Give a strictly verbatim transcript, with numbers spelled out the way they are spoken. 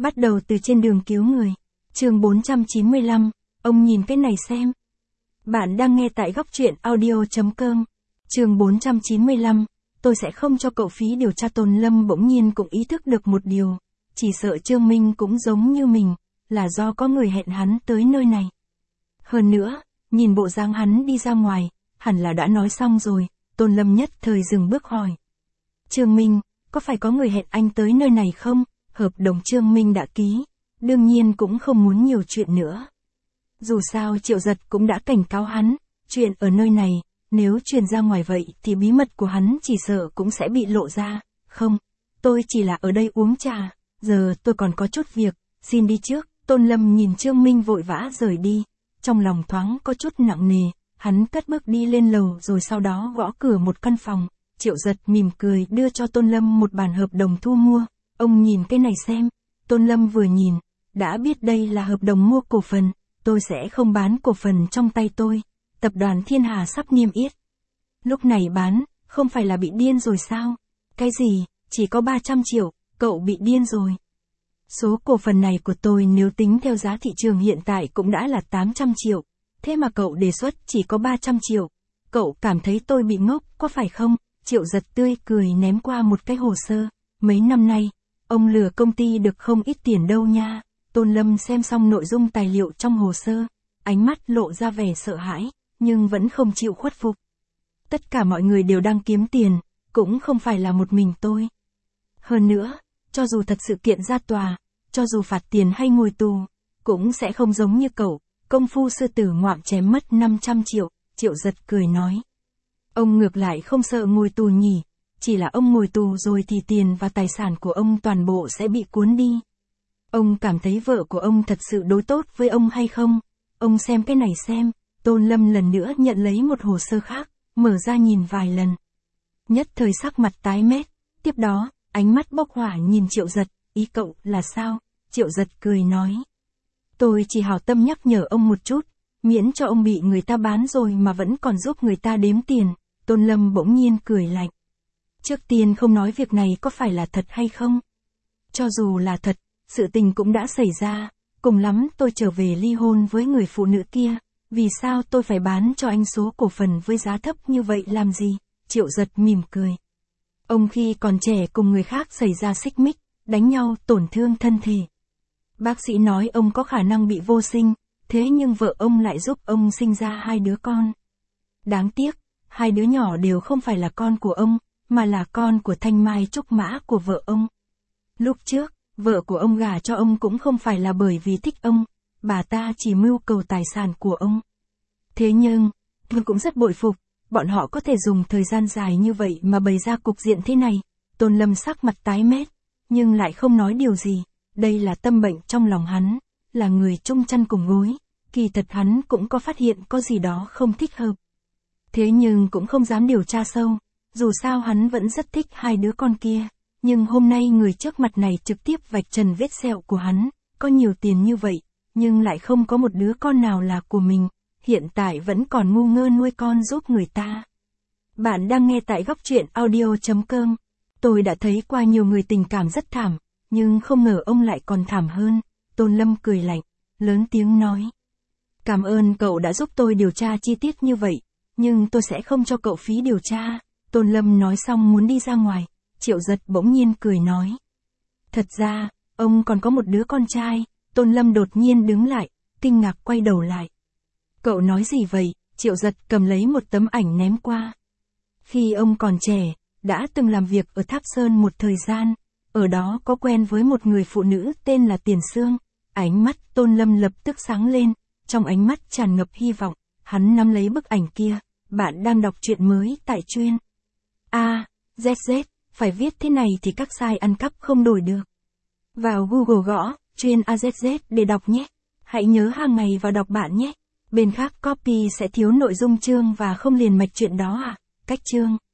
Bắt đầu từ trên đường cứu người. Chương bốn trăm chín mươi lăm, ông nhìn cái này xem. Bạn đang nghe tại góc truyện audio chấm com. Chương bốn trăm chín mươi lăm, tôi sẽ không cho cậu phí điều tra. Tôn Lâm bỗng nhiên cũng ý thức được một điều, chỉ sợ Trương Minh cũng giống như mình, là do có người hẹn hắn tới nơi này. Hơn nữa, nhìn bộ dáng hắn đi ra ngoài, hẳn là đã nói xong rồi. Tôn Lâm nhất thời dừng bước hỏi. Trương Minh, có phải có người hẹn anh tới nơi này không? Hợp đồng Trương Minh đã ký, đương nhiên cũng không muốn nhiều chuyện nữa. Dù sao Triệu Giật cũng đã cảnh cáo hắn, chuyện ở nơi này, nếu truyền ra ngoài vậy thì bí mật của hắn chỉ sợ cũng sẽ bị lộ ra. Không, tôi chỉ là ở đây uống trà, giờ tôi còn có chút việc, xin đi trước. Tôn Lâm nhìn Trương Minh vội vã rời đi, trong lòng thoáng có chút nặng nề, hắn cất bước đi lên lầu rồi sau đó gõ cửa một căn phòng. Triệu Giật mỉm cười đưa cho Tôn Lâm một bản hợp đồng thu mua. Ông nhìn cái này xem. Tôn Lâm vừa nhìn, đã biết đây là hợp đồng mua cổ phần. Tôi sẽ không bán cổ phần trong tay tôi. Tập đoàn Thiên Hà sắp niêm yết. Lúc này bán, không phải là bị điên rồi sao? Cái gì, chỉ có ba trăm triệu, cậu bị điên rồi. Số cổ phần này của tôi nếu tính theo giá thị trường hiện tại cũng đã là tám trăm triệu. Thế mà cậu đề xuất chỉ có ba trăm triệu. Cậu cảm thấy tôi bị ngốc, có phải không? Triệu Giật tươi cười ném qua một cái hồ sơ. Mấy năm nay, ông lừa công ty được không ít tiền đâu nha. Tôn Lâm xem xong nội dung tài liệu trong hồ sơ, ánh mắt lộ ra vẻ sợ hãi, nhưng vẫn không chịu khuất phục. Tất cả mọi người đều đang kiếm tiền, cũng không phải là một mình tôi. Hơn nữa, cho dù thật sự kiện ra tòa, cho dù phạt tiền hay ngồi tù, cũng sẽ không giống như cậu, công phu sư tử ngoạm chém mất năm trăm triệu, Triệu Giật cười nói. Ông ngược lại không sợ ngồi tù nhỉ, chỉ là ông ngồi tù rồi thì tiền và tài sản của ông toàn bộ sẽ bị cuốn đi. Ông cảm thấy vợ của ông thật sự đối tốt với ông hay không? Ông xem cái này xem. Tôn Lâm lần nữa nhận lấy một hồ sơ khác, mở ra nhìn vài lần. Nhất thời sắc mặt tái mét, tiếp đó, ánh mắt bốc hỏa nhìn Triệu Giật, ý cậu là sao? Triệu Giật cười nói. Tôi chỉ hảo tâm nhắc nhở ông một chút, miễn cho ông bị người ta bán rồi mà vẫn còn giúp người ta đếm tiền. Tôn Lâm bỗng nhiên cười lạnh. Trước tiên không nói việc này có phải là thật hay không. Cho dù là thật, sự tình cũng đã xảy ra, cùng lắm tôi trở về ly hôn với người phụ nữ kia, vì sao tôi phải bán cho anh số cổ phần với giá thấp như vậy làm gì? Triệu Giật mỉm cười. Ông khi còn trẻ cùng người khác xảy ra xích mích, đánh nhau, tổn thương thân thể. Bác sĩ nói ông có khả năng bị vô sinh, thế nhưng vợ ông lại giúp ông sinh ra hai đứa con. Đáng tiếc, hai đứa nhỏ đều không phải là con của ông, mà là con của Thanh Mai Trúc Mã của vợ ông. Lúc trước, vợ của ông gả cho ông cũng không phải là bởi vì thích ông, bà ta chỉ mưu cầu tài sản của ông. Thế nhưng, tôi cũng rất bội phục, bọn họ có thể dùng thời gian dài như vậy mà bày ra cục diện thế này. Tôn Lâm sắc mặt tái mét, nhưng lại không nói điều gì, đây là tâm bệnh trong lòng hắn, là người chung chăn cùng gối, kỳ thật hắn cũng có phát hiện có gì đó không thích hợp. Thế nhưng cũng không dám điều tra sâu, dù sao hắn vẫn rất thích hai đứa con kia. Nhưng hôm nay người trước mặt này trực tiếp vạch trần vết sẹo của hắn, có nhiều tiền như vậy, nhưng lại không có một đứa con nào là của mình, hiện tại vẫn còn ngu ngơ nuôi con giúp người ta. Bạn đang nghe tại góc truyện audio chấm com. Tôi đã thấy qua nhiều người tình cảm rất thảm, nhưng không ngờ ông lại còn thảm hơn. Tôn Lâm cười lạnh, lớn tiếng nói. Cảm ơn cậu đã giúp tôi điều tra chi tiết như vậy, nhưng tôi sẽ không cho cậu phí điều tra. Tôn Lâm nói xong muốn đi ra ngoài. Triệu Giật bỗng nhiên cười nói. Thật ra, ông còn có một đứa con trai. Tôn Lâm đột nhiên đứng lại, kinh ngạc quay đầu lại. Cậu nói gì vậy? Triệu Giật cầm lấy một tấm ảnh ném qua. Khi ông còn trẻ, đã từng làm việc ở Tháp Sơn một thời gian, ở đó có quen với một người phụ nữ tên là Tiền Sương. Ánh mắt Tôn Lâm lập tức sáng lên, trong ánh mắt tràn ngập hy vọng, hắn nắm lấy bức ảnh kia. Bạn đang đọc truyện mới tại chuyên A Z Z. Phải viết thế này thì các site ăn cắp không đổi được. Vào Google gõ, chuyên a zét zét để đọc nhé. Hãy nhớ hàng ngày vào đọc bạn nhé. Bên khác copy sẽ thiếu nội dung chương và không liền mạch chuyện đó à. Cách chương.